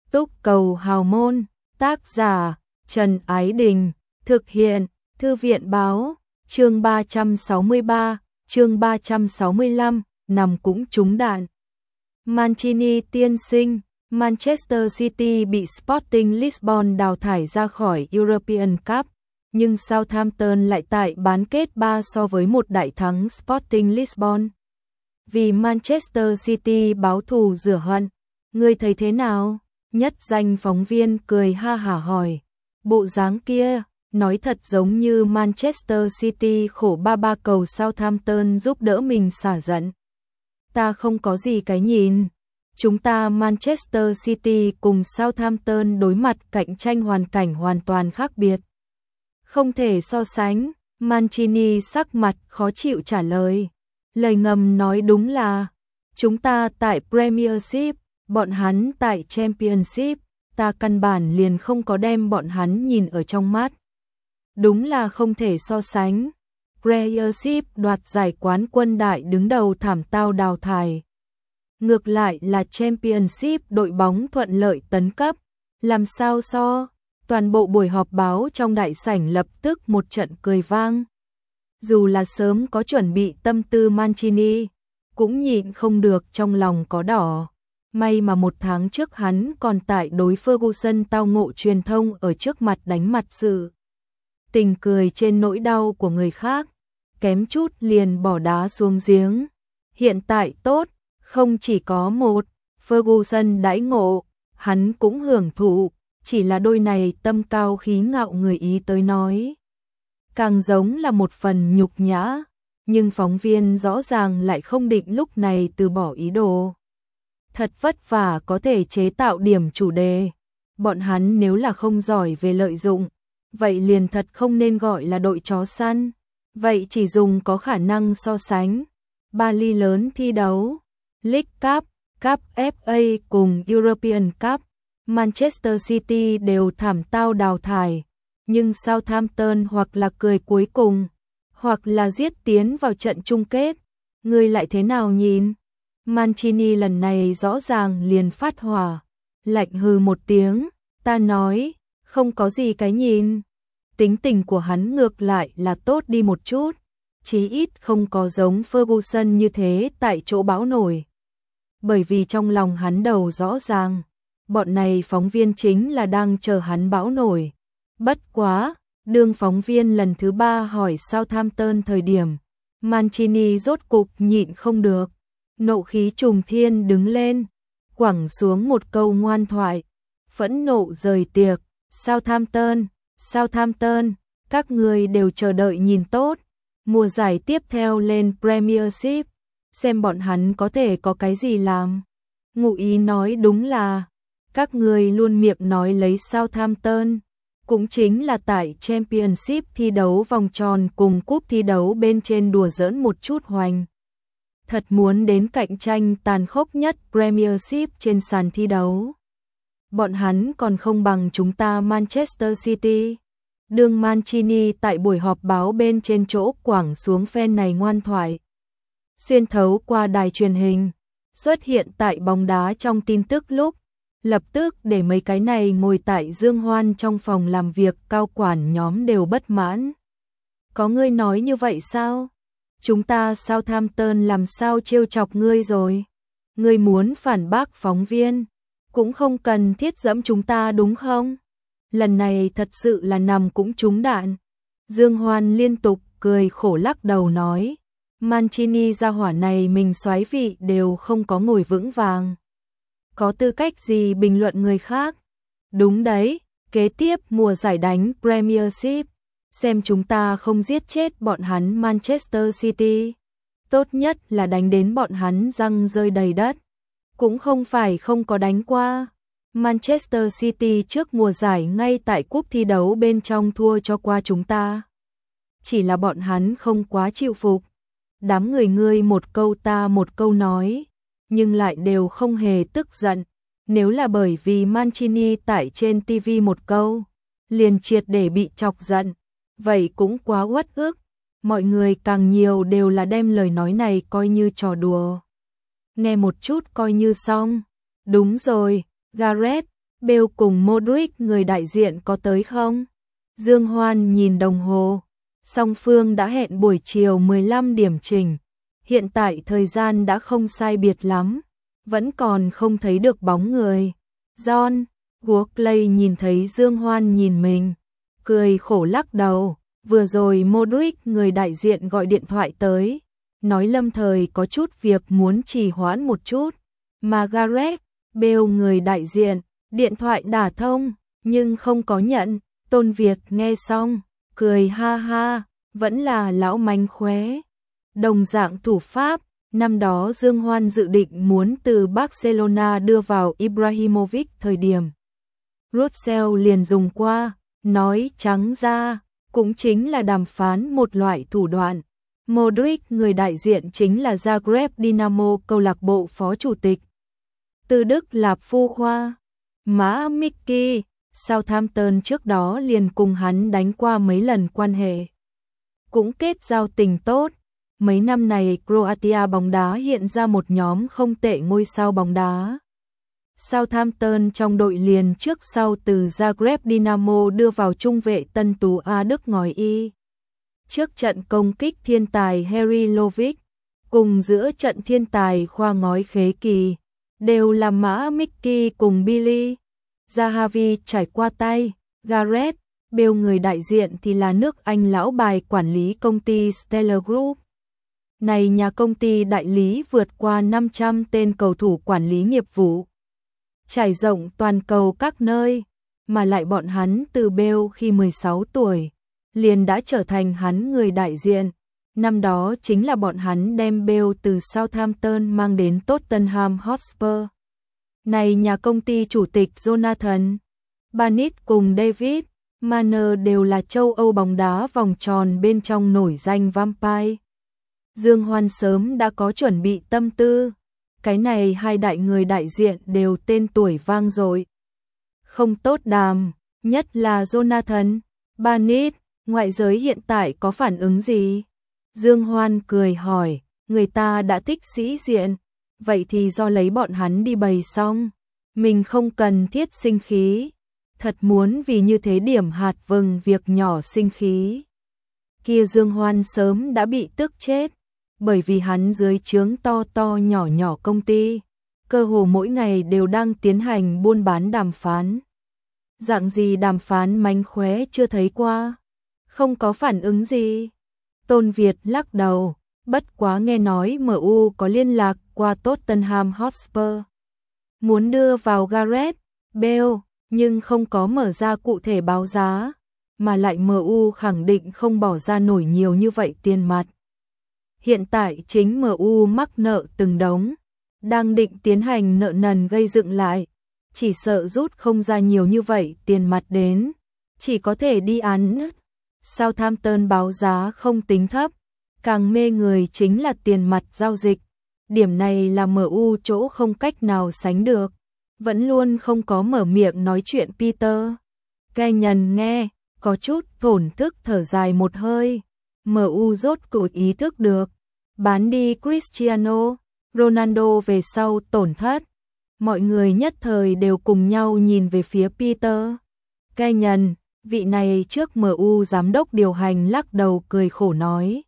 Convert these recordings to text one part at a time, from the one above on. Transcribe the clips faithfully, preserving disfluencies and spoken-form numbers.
Túc cầu hào môn, tác giả Trần Ái Đình, thực hiện Thư viện Báo, chương ba trăm sáu mươi ba, chương ba trăm sáu mươi lăm, nằm cũng trúng đạn. Mancini tiên sinh, Manchester City bị Sporting Lisbon đào thải ra khỏi European Cup, nhưng Southampton lại tại bán kết ba so với một đại thắng Sporting Lisbon. Vì Manchester City báo thù rửa hận, ngươi thấy thế nào? Nhất danh phóng viên cười ha hả hỏi. Bộ dáng kia, nói thật giống như Manchester City khổ ba ba cầu Southampton giúp đỡ mình xả giận. Ta không có gì cái nhìn. Chúng ta Manchester City cùng Southampton đối mặt cạnh tranh hoàn cảnh hoàn toàn khác biệt. Không thể so sánh, Mancini sắc mặt khó chịu trả lời. Lời ngầm nói đúng là, chúng ta tại Premiership, bọn hắn tại Championship, ta căn bản liền không có đem bọn hắn nhìn ở trong mắt. Đúng là không thể so sánh. Premiership đoạt giải quán quân đại đứng đầu thảm tao đào thải. Ngược lại là Championship đội bóng thuận lợi tấn cấp. Làm sao so? Toàn bộ buổi họp báo trong đại sảnh lập tức một trận cười vang. Dù là sớm có chuẩn bị tâm tư Mancini, cũng nhịn không được trong lòng có đỏ. May mà một tháng trước hắn còn tại đối Ferguson tao ngộ truyền thông ở trước mặt đánh mặt sự. Tình cười trên nỗi đau của người khác, kém chút liền bỏ đá xuống giếng. Hiện tại tốt, không chỉ có một, Ferguson đãi ngộ, hắn cũng hưởng thụ, chỉ là đôi này tâm cao khí ngạo người Ý tới nói. Càng giống là một phần nhục nhã, nhưng phóng viên rõ ràng lại không định lúc này từ bỏ ý đồ. Thật vất vả có thể chế tạo điểm chủ đề. Bọn hắn nếu là không giỏi về lợi dụng, vậy liền thật không nên gọi là đội chó săn. Vậy chỉ dùng có khả năng so sánh. Ba ly lớn thi đấu, League Cup, Cup ép a cùng European Cup, Manchester City đều thảm tao đào thải. Nhưng Southampton hoặc là cười cuối cùng, hoặc là giết tiến vào trận chung kết. Ngươi lại thế nào nhìn? Mancini lần này rõ ràng liền phát hỏa, lạnh hừ một tiếng, ta nói, không có gì cái nhìn. Tính tình của hắn ngược lại là tốt đi một chút, chí ít không có giống Ferguson như thế tại chỗ bão nổi. Bởi vì trong lòng hắn đầu rõ ràng, bọn này phóng viên chính là đang chờ hắn bão nổi. Bất quá, đương phóng viên lần thứ ba hỏi Southampton thời điểm, Mancini rốt cục nhịn không được. Nộ khí trùng thiên đứng lên, quẳng xuống một câu ngoan thoại, phẫn nộ rời tiệc. Southampton, Southampton, các người đều chờ đợi nhìn tốt, mùa giải tiếp theo lên Premiership, xem bọn hắn có thể có cái gì làm. Ngụ ý nói đúng là, các người luôn miệng nói lấy Southampton, cũng chính là tại Championship thi đấu vòng tròn cùng cúp thi đấu bên trên đùa giỡn một chút hoành. Thật muốn đến cạnh tranh tàn khốc nhất Premiership trên sàn thi đấu. Bọn hắn còn không bằng chúng ta Manchester City. Đương Mancini tại buổi họp báo bên trên chỗ quẳng xuống phen này ngoan thoại. Xuyên thấu qua đài truyền hình, xuất hiện tại bóng đá trong tin tức lúc, lập tức để mấy cái này ngồi tại dương hoan trong phòng làm việc cao quản nhóm đều bất mãn. Có ngươi nói như vậy sao? Chúng ta Southampton làm sao trêu chọc ngươi rồi? Ngươi muốn phản bác phóng viên, cũng không cần thiết dẫm chúng ta đúng không? Lần này thật sự là nằm cũng trúng đạn. Dương Hoan liên tục cười khổ lắc đầu nói, Mancini gia hỏa này mình soái vị đều không có ngồi vững vàng. Có tư cách gì bình luận người khác? Đúng đấy, kế tiếp mùa giải đánh Premiership. Xem chúng ta không giết chết bọn hắn Manchester City. Tốt nhất là đánh đến bọn hắn răng rơi đầy đất. Cũng không phải không có đánh qua. Manchester City trước mùa giải ngay tại cúp thi đấu bên trong thua cho qua chúng ta. Chỉ là bọn hắn không quá chịu phục. Đám người ngươi một câu ta một câu nói, nhưng lại đều không hề tức giận. Nếu là bởi vì Mancini tại trên ti vi một câu, liền triệt để bị chọc giận. Vậy cũng quá uất ức, mọi người càng nhiều đều là đem lời nói này coi như trò đùa. Nghe một chút coi như xong. Đúng rồi, Gareth, Bale cùng Modric người đại diện có tới không? Dương Hoan nhìn đồng hồ, song phương đã hẹn buổi chiều mười lăm điểm chỉnh. Hiện tại thời gian đã không sai biệt lắm, vẫn còn không thấy được bóng người. John, Workley nhìn thấy Dương Hoan nhìn mình, cười khổ lắc đầu. Vừa rồi Modric người đại diện gọi điện thoại tới, nói lâm thời có chút việc muốn trì hoãn một chút. Mà Gareth Bale người đại diện, điện thoại đả thông, nhưng không có nhận. Tôn Việt nghe xong, cười ha ha, vẫn là lão mánh khóe. Đồng dạng thủ pháp, năm đó Dương Hoan dự định muốn từ Barcelona đưa vào Ibrahimovic thời điểm. Russell liền dùng qua, nói trắng ra, cũng chính là đàm phán một loại thủ đoạn. Modric người đại diện chính là Zagreb Dinamo câu lạc bộ phó chủ tịch. Từ Đức Lạp Phu Khoa, Mã Mickey, Southampton trước đó liền cùng hắn đánh qua mấy lần quan hệ. Cũng kết giao tình tốt. Mấy năm này Croatia bóng đá hiện ra một nhóm không tệ ngôi sao bóng đá. Southampton trong đội liền trước sau từ Zagreb Dinamo đưa vào trung vệ tân tú A Đức ngói y. Trước trận công kích thiên tài Harry Lovic, cùng giữa trận thiên tài khoa ngói khế kỳ, đều là Mã Mickey cùng Billy. Zahavi trải qua tay, Gareth Bale người đại diện thì là nước Anh lão bài quản lý công ty Stellar Group. Này nhà công ty đại lý vượt qua năm trăm tên cầu thủ quản lý nghiệp vụ, trải rộng toàn cầu các nơi, mà lại bọn hắn từ Bale khi mười sáu tuổi, liền đã trở thành hắn người đại diện. Năm đó chính là bọn hắn đem Bale từ Southampton mang đến Tottenham Hotspur. Này nhà công ty chủ tịch Jonathan Barnett cùng David Manner đều là châu Âu bóng đá vòng tròn bên trong nổi danh Vampire. Dương Hoan sớm đã có chuẩn bị tâm tư, cái này hai đại người đại diện đều tên tuổi vang dội. Không tốt đàm, nhất là Jonathan Barnett, ngoại giới hiện tại có phản ứng gì? Dương Hoan cười hỏi, người ta đã thích sĩ diện, vậy thì do lấy bọn hắn đi bày xong, mình không cần thiết sinh khí, thật muốn vì như thế điểm hạt vừng việc nhỏ sinh khí. Kia Dương Hoan sớm đã bị tức chết, bởi vì hắn dưới trướng to to nhỏ nhỏ công ty, cơ hồ mỗi ngày đều đang tiến hành buôn bán đàm phán. Dạng gì đàm phán mánh khóe chưa thấy qua, không có phản ứng gì. Tôn Việt lắc đầu, bất quá nghe nói em u có liên lạc qua Tottenham Hotspur, muốn đưa vào Gareth Bale, nhưng không có mở ra cụ thể báo giá, mà lại em u khẳng định không bỏ ra nổi nhiều như vậy tiền mặt. Hiện tại chính em u mắc nợ từng đống, đang định tiến hành nợ nần gây dựng lại, chỉ sợ rút không ra nhiều như vậy tiền mặt đến, chỉ có thể đi án. Southampton báo giá không tính thấp, càng mê người chính là tiền mặt giao dịch, điểm này là em u chỗ không cách nào sánh được, vẫn luôn không có mở miệng nói chuyện. Peter Kenyon nghe, có chút thổn thức thở dài một hơi, em u rốt cuộc ý thức được, bán đi Cristiano Ronaldo về sau tổn thất. Mọi người nhất thời đều cùng nhau nhìn về phía Peter Kenyon, vị này trước em u giám đốc điều hành lắc đầu cười khổ nói.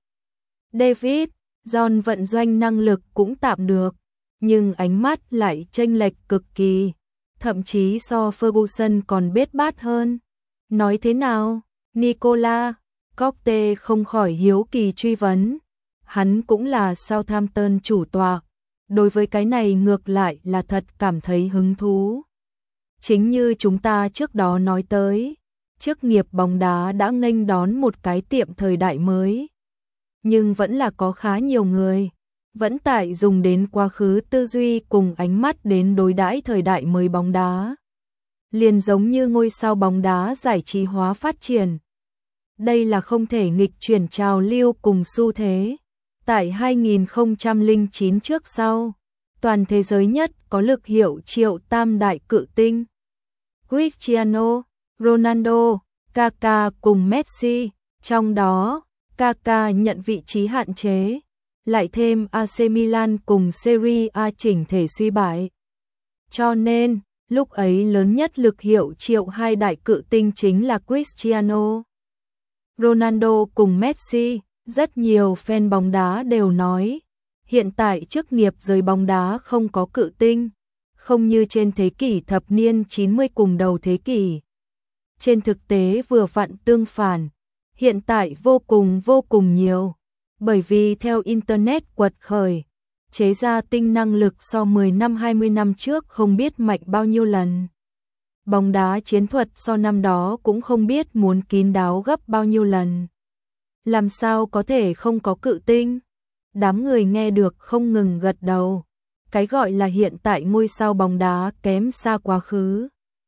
David, John vận doanh năng lực cũng tạm được, nhưng ánh mắt lại chênh lệch cực kỳ, thậm chí so Ferguson còn bết bát hơn. Nói thế nào? Nicola Cockte không khỏi hiếu kỳ truy vấn. Hắn cũng là Southampton chủ tọa, đối với cái này ngược lại là thật cảm thấy hứng thú. Chính như chúng ta trước đó nói tới, chức nghiệp bóng đá đã nghênh đón một cái tiệm thời đại mới. Nhưng vẫn là có khá nhiều người, vẫn tại dùng đến quá khứ tư duy cùng ánh mắt đến đối đãi thời đại mới bóng đá. Liền giống như ngôi sao bóng đá giải trí hóa phát triển. Đây là không thể nghịch chuyển trào lưu cùng xu thế. Tại hai nghìn không trăm lẻ chín trước sau, toàn thế giới nhất có lực hiệu triệu tam đại cự tinh. Cristiano Ronaldo, Kaká cùng Messi, trong đó Kaká nhận vị trí hạn chế, lại thêm a xê Milan cùng Serie A chỉnh thể suy bại. Cho nên, Lúc ấy lớn nhất lực hiệu triệu hai đại cự tinh chính là Cristiano Ronaldo cùng Messi. Rất nhiều fan bóng đá đều nói, hiện tại chức nghiệp giới bóng đá không có cự tinh, không như trên thế kỷ thập niên chín mươi cùng đầu thế kỷ. Trên thực tế vừa vặn tương phản, hiện tại vô cùng vô cùng nhiều, bởi vì theo Internet quật khởi, chế ra tinh năng lực so mười năm hai mươi năm trước không biết mạnh bao nhiêu lần. Bóng đá chiến thuật so năm đó cũng không biết muốn kín đáo gấp bao nhiêu lần. Làm sao có thể không có cự tinh? Đám người nghe được không ngừng gật đầu. Cái gọi là hiện tại ngôi sao bóng đá kém xa quá khứ.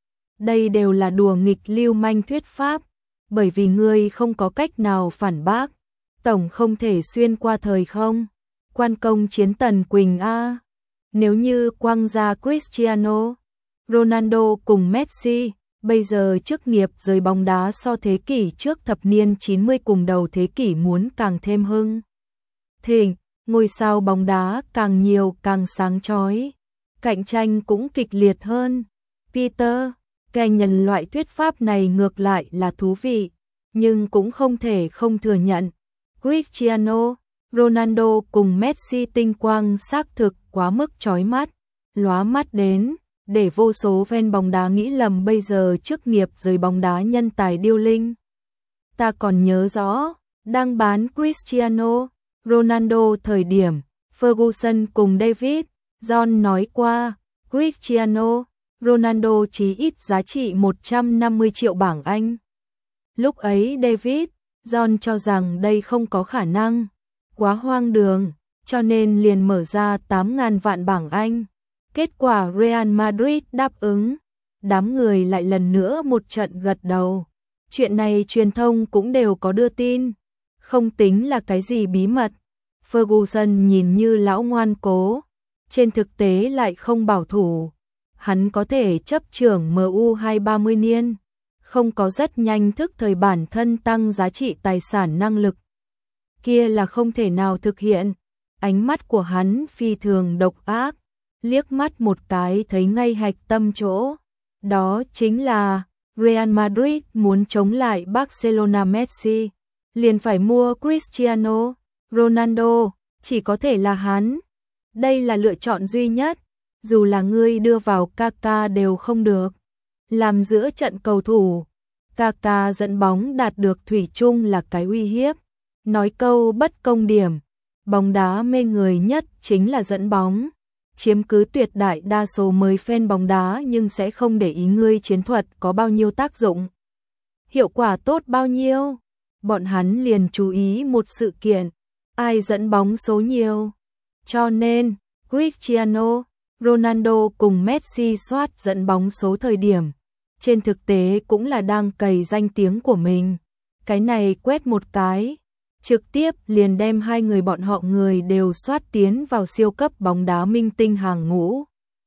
Đây đều là đùa nghịch lưu manh thuyết pháp, bởi vì ngươi không có cách nào phản bác. Tổng không thể xuyên qua thời không. Quan công chiến Tần Quỳnh A. Nếu như quăng ra Cristiano Ronaldo cùng Messi, bây giờ chức nghiệp giới bóng đá so thế kỷ trước thập niên chín mươi cùng đầu thế kỷ muốn càng thêm hưng thịnh, ngôi sao bóng đá càng nhiều càng sáng chói, cạnh tranh cũng kịch liệt hơn. Peter, cái nhân loại thuyết pháp này ngược lại là thú vị, nhưng cũng không thể không thừa nhận. Cristiano Ronaldo cùng Messi tinh quang xác thực quá mức chói mắt, lóa mắt đến để vô số fan bóng đá nghĩ lầm bây giờ chức nghiệp giới bóng đá nhân tài điêu linh. Ta còn nhớ rõ, đang bán Cristiano Ronaldo thời điểm, Ferguson cùng David John nói qua, Cristiano Ronaldo chí ít giá trị một trăm năm mươi triệu bảng Anh. Lúc ấy David John cho rằng đây không có khả năng, quá hoang đường, cho nên liền mở ra tám nghìn vạn bảng Anh. Kết quả Real Madrid đáp ứng, đám người lại lần nữa một trận gật đầu. Chuyện này truyền thông cũng đều có đưa tin, không tính là cái gì bí mật. Ferguson nhìn như lão ngoan cố, trên thực tế lại không bảo thủ. Hắn có thể chấp trưởng em u hai ba mươi niên, không có rất nhanh thức thời bản thân tăng giá trị tài sản năng lực. Kia là không thể nào thực hiện. Ánh mắt của hắn phi thường độc ác, liếc mắt một cái thấy ngay hạch tâm chỗ. Đó chính là Real Madrid muốn chống lại Barcelona Messi, liền phải mua Cristiano Ronaldo, chỉ có thể là hắn. Đây là lựa chọn duy nhất, dù là ngươi đưa vào Kaká đều không được. Làm giữa trận cầu thủ, Kaká dẫn bóng đạt được thủy chung là cái uy hiếp. Nói câu bất công điểm, bóng đá mê người nhất chính là dẫn bóng. Chiếm cứ tuyệt đại đa số mới fan bóng đá nhưng sẽ không để ý ngươi chiến thuật có bao nhiêu tác dụng, hiệu quả tốt bao nhiêu. Bọn hắn liền chú ý một sự kiện, ai dẫn bóng số nhiều. Cho nên, Cristiano Ronaldo cùng Messi soát dẫn bóng số thời điểm, trên thực tế cũng là đang cày danh tiếng của mình. Cái này quét một cái, trực tiếp liền đem hai người bọn họ người đều soát tiến vào siêu cấp bóng đá minh tinh hàng ngũ.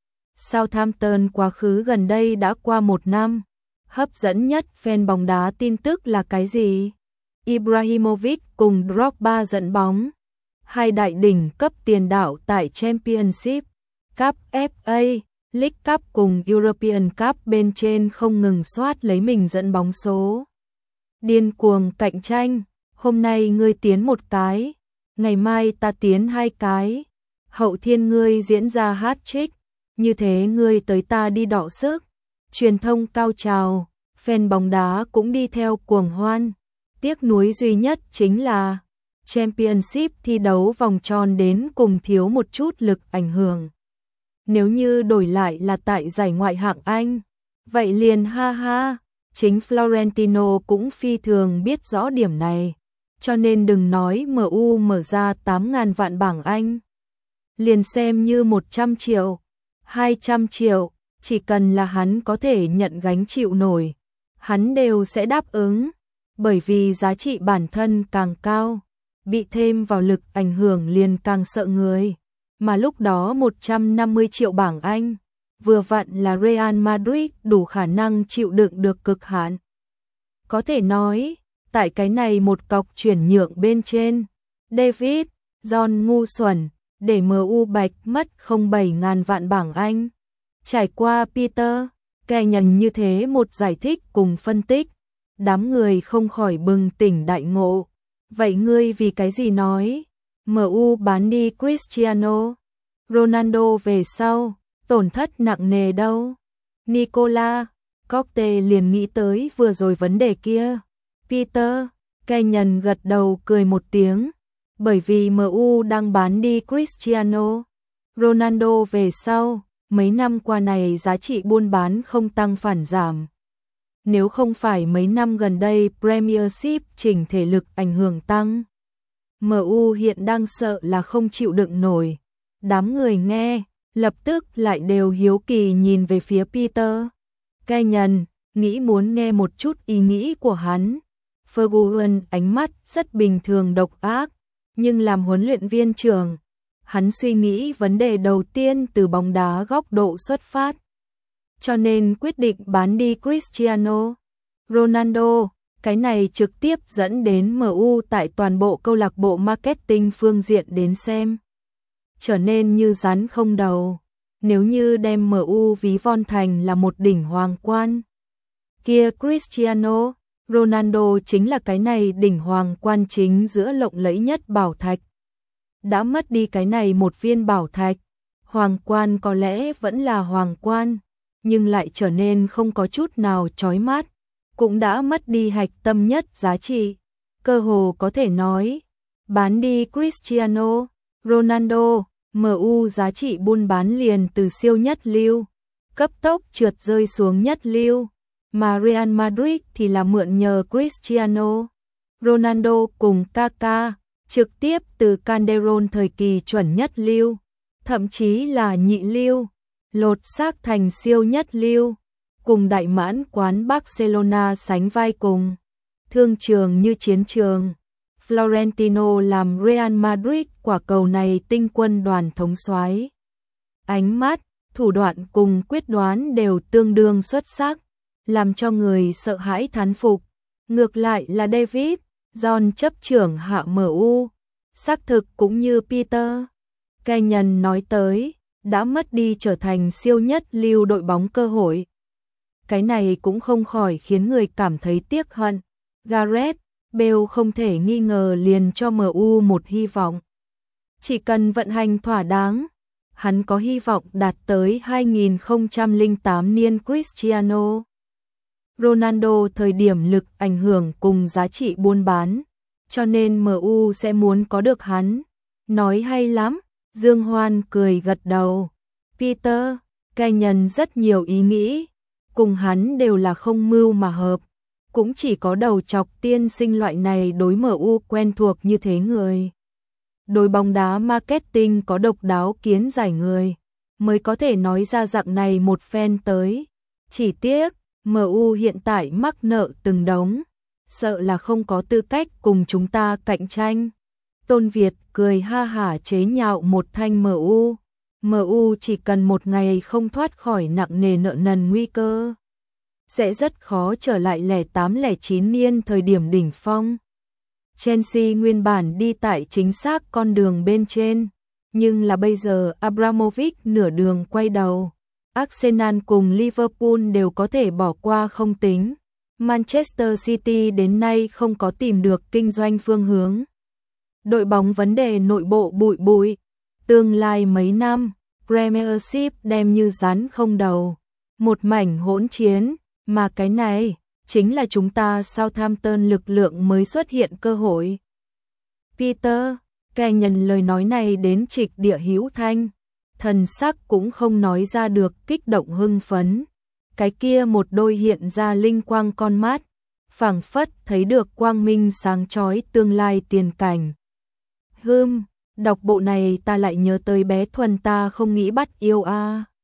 Southampton quá khứ gần đây đã qua một năm, hấp dẫn nhất fan bóng đá tin tức là cái gì? Ibrahimovic cùng Drogba dẫn bóng, hai đại đỉnh cấp tiền đạo tại Championship, Cup ép a, League Cup cùng European Cup bên trên không ngừng soát lấy mình dẫn bóng số. Điên cuồng cạnh tranh. Hôm nay ngươi tiến một cái, ngày mai ta tiến hai cái, hậu thiên ngươi diễn ra hat-trick, như thế ngươi tới ta đi đọ sức. Truyền thông cao trào, fan bóng đá cũng đi theo cuồng hoan. Tiếc nuối duy nhất chính là Championship thi đấu vòng tròn đến cùng thiếu một chút lực ảnh hưởng. Nếu như đổi lại là tại giải ngoại hạng Anh, vậy liền ha ha, chính Florentino cũng phi thường biết rõ điểm này. Cho nên đừng nói em u mở ra tám nghìn vạn bảng Anh, liền xem như một trăm triệu, hai trăm triệu, chỉ cần là hắn có thể nhận gánh chịu nổi, hắn đều sẽ đáp ứng, bởi vì giá trị bản thân càng cao, bị thêm vào lực ảnh hưởng liền càng sợ người, mà lúc đó một trăm năm mươi triệu bảng Anh, vừa vặn là Real Madrid đủ khả năng chịu đựng được cực hạn. Có thể nói, tại cái này một cọc chuyển nhượng bên trên, David John ngu xuẩn, để em u bạch mất không bảy nghìn vạn bảng Anh. Trải qua Peter Kenyon như thế một giải thích cùng phân tích, đám người không khỏi bừng tỉnh đại ngộ. Vậy ngươi vì cái gì nói em u bán đi Cristiano Ronaldo về sau, tổn thất nặng nề đâu? Nicola Cockte liền nghĩ tới vừa rồi vấn đề kia. Peter Kenyon gật đầu cười một tiếng, bởi vì em u đang bán đi Cristiano Ronaldo về sau, mấy năm qua này giá trị buôn bán không tăng phản giảm. Nếu không phải mấy năm gần đây Premiership chỉnh thể lực ảnh hưởng tăng, em u hiện đang sợ là không chịu đựng nổi. Đám người nghe, lập tức lại đều hiếu kỳ nhìn về phía Peter Kenyon, nghĩ muốn nghe một chút ý nghĩ của hắn. Ferguson ánh mắt rất bình thường độc ác, nhưng làm huấn luyện viên trưởng, hắn suy nghĩ vấn đề đầu tiên từ bóng đá góc độ xuất phát. Cho nên quyết định bán đi Cristiano Ronaldo, cái này trực tiếp dẫn đến em u tại toàn bộ câu lạc bộ marketing phương diện đến xem trở nên như rắn không đầu. Nếu như đem em u ví von thành là một đỉnh hoàng quan, kia Cristiano Ronaldo chính là cái này đỉnh hoàng quan chính giữa lộng lẫy nhất bảo thạch. Đã mất đi cái này một viên bảo thạch, hoàng quan có lẽ vẫn là hoàng quan, nhưng lại trở nên không có chút nào chói mắt, cũng đã mất đi hạch tâm nhất giá trị. Cơ hồ có thể nói, bán đi Cristiano Ronaldo, em u giá trị buôn bán liền từ siêu nhất lưu, cấp tốc trượt rơi xuống nhất lưu, mà Real Madrid thì là mượn nhờ Cristiano Ronaldo cùng Kaká, trực tiếp từ Calderón thời kỳ chuẩn nhất lưu, thậm chí là nhị lưu, lột xác thành siêu nhất lưu, cùng đại mãn quán Barcelona sánh vai cùng. Thương trường như chiến trường, Florentino làm Real Madrid quả cầu này tinh quân đoàn thống soái. Ánh mắt, thủ đoạn cùng quyết đoán đều tương đương xuất sắc, làm cho người sợ hãi thán phục. Ngược lại là David John chấp trưởng hạ em u, xác thực cũng như Peter Kenyon nói tới, đã mất đi trở thành siêu nhất lưu đội bóng cơ hội. Cái này cũng không khỏi khiến người cảm thấy tiếc hận. Gareth Bale không thể nghi ngờ liền cho em u một hy vọng. Chỉ cần vận hành thỏa đáng, hắn có hy vọng đạt tới hai nghìn không trăm lẻ tám niên Cristiano Ronaldo thời điểm lực ảnh hưởng cùng giá trị buôn bán, cho nên em u sẽ muốn có được hắn. Nói hay lắm, Dương Hoan cười gật đầu. Peter Kenyon rất nhiều ý nghĩ, cùng hắn đều là không mưu mà hợp, cũng chỉ có đầu chọc tiên sinh loại này đối em u quen thuộc như thế người. Đối bóng đá marketing có độc đáo kiến giải người, mới có thể nói ra dạng này một phen tới. Chỉ tiếc, em u hiện tại mắc nợ từng đống, sợ là không có tư cách cùng chúng ta cạnh tranh. Tôn Việt cười ha hả chế nhạo một thanh em u. em u chỉ cần một ngày không thoát khỏi nặng nề nợ nần nguy cơ, sẽ rất khó trở lại lẻ tám lẻ chín niên thời điểm đỉnh phong. Chelsea nguyên bản đi tại chính xác con đường bên trên, nhưng là bây giờ Abramovich nửa đường quay đầu. Arsenal cùng Liverpool đều có thể bỏ qua không tính. Manchester City đến nay không có tìm được kinh doanh phương hướng. Đội bóng vấn đề nội bộ bụi bụi. Tương lai mấy năm, Premiership đem như rắn không đầu. Một mảnh hỗn chiến, mà cái này chính là chúng ta Southampton lực lượng mới xuất hiện cơ hội. Peter Kenyon lời nói này đến trịch địa hữu thanh, thần sắc cũng không nói ra được kích động hưng phấn. Cái kia một đôi hiện ra linh quang con mắt, phảng phất thấy được quang minh sáng chói tương lai tiền cảnh. Hừm, đọc bộ này ta lại nhớ tới bé Thuần ta không nghĩ bắt yêu a. À.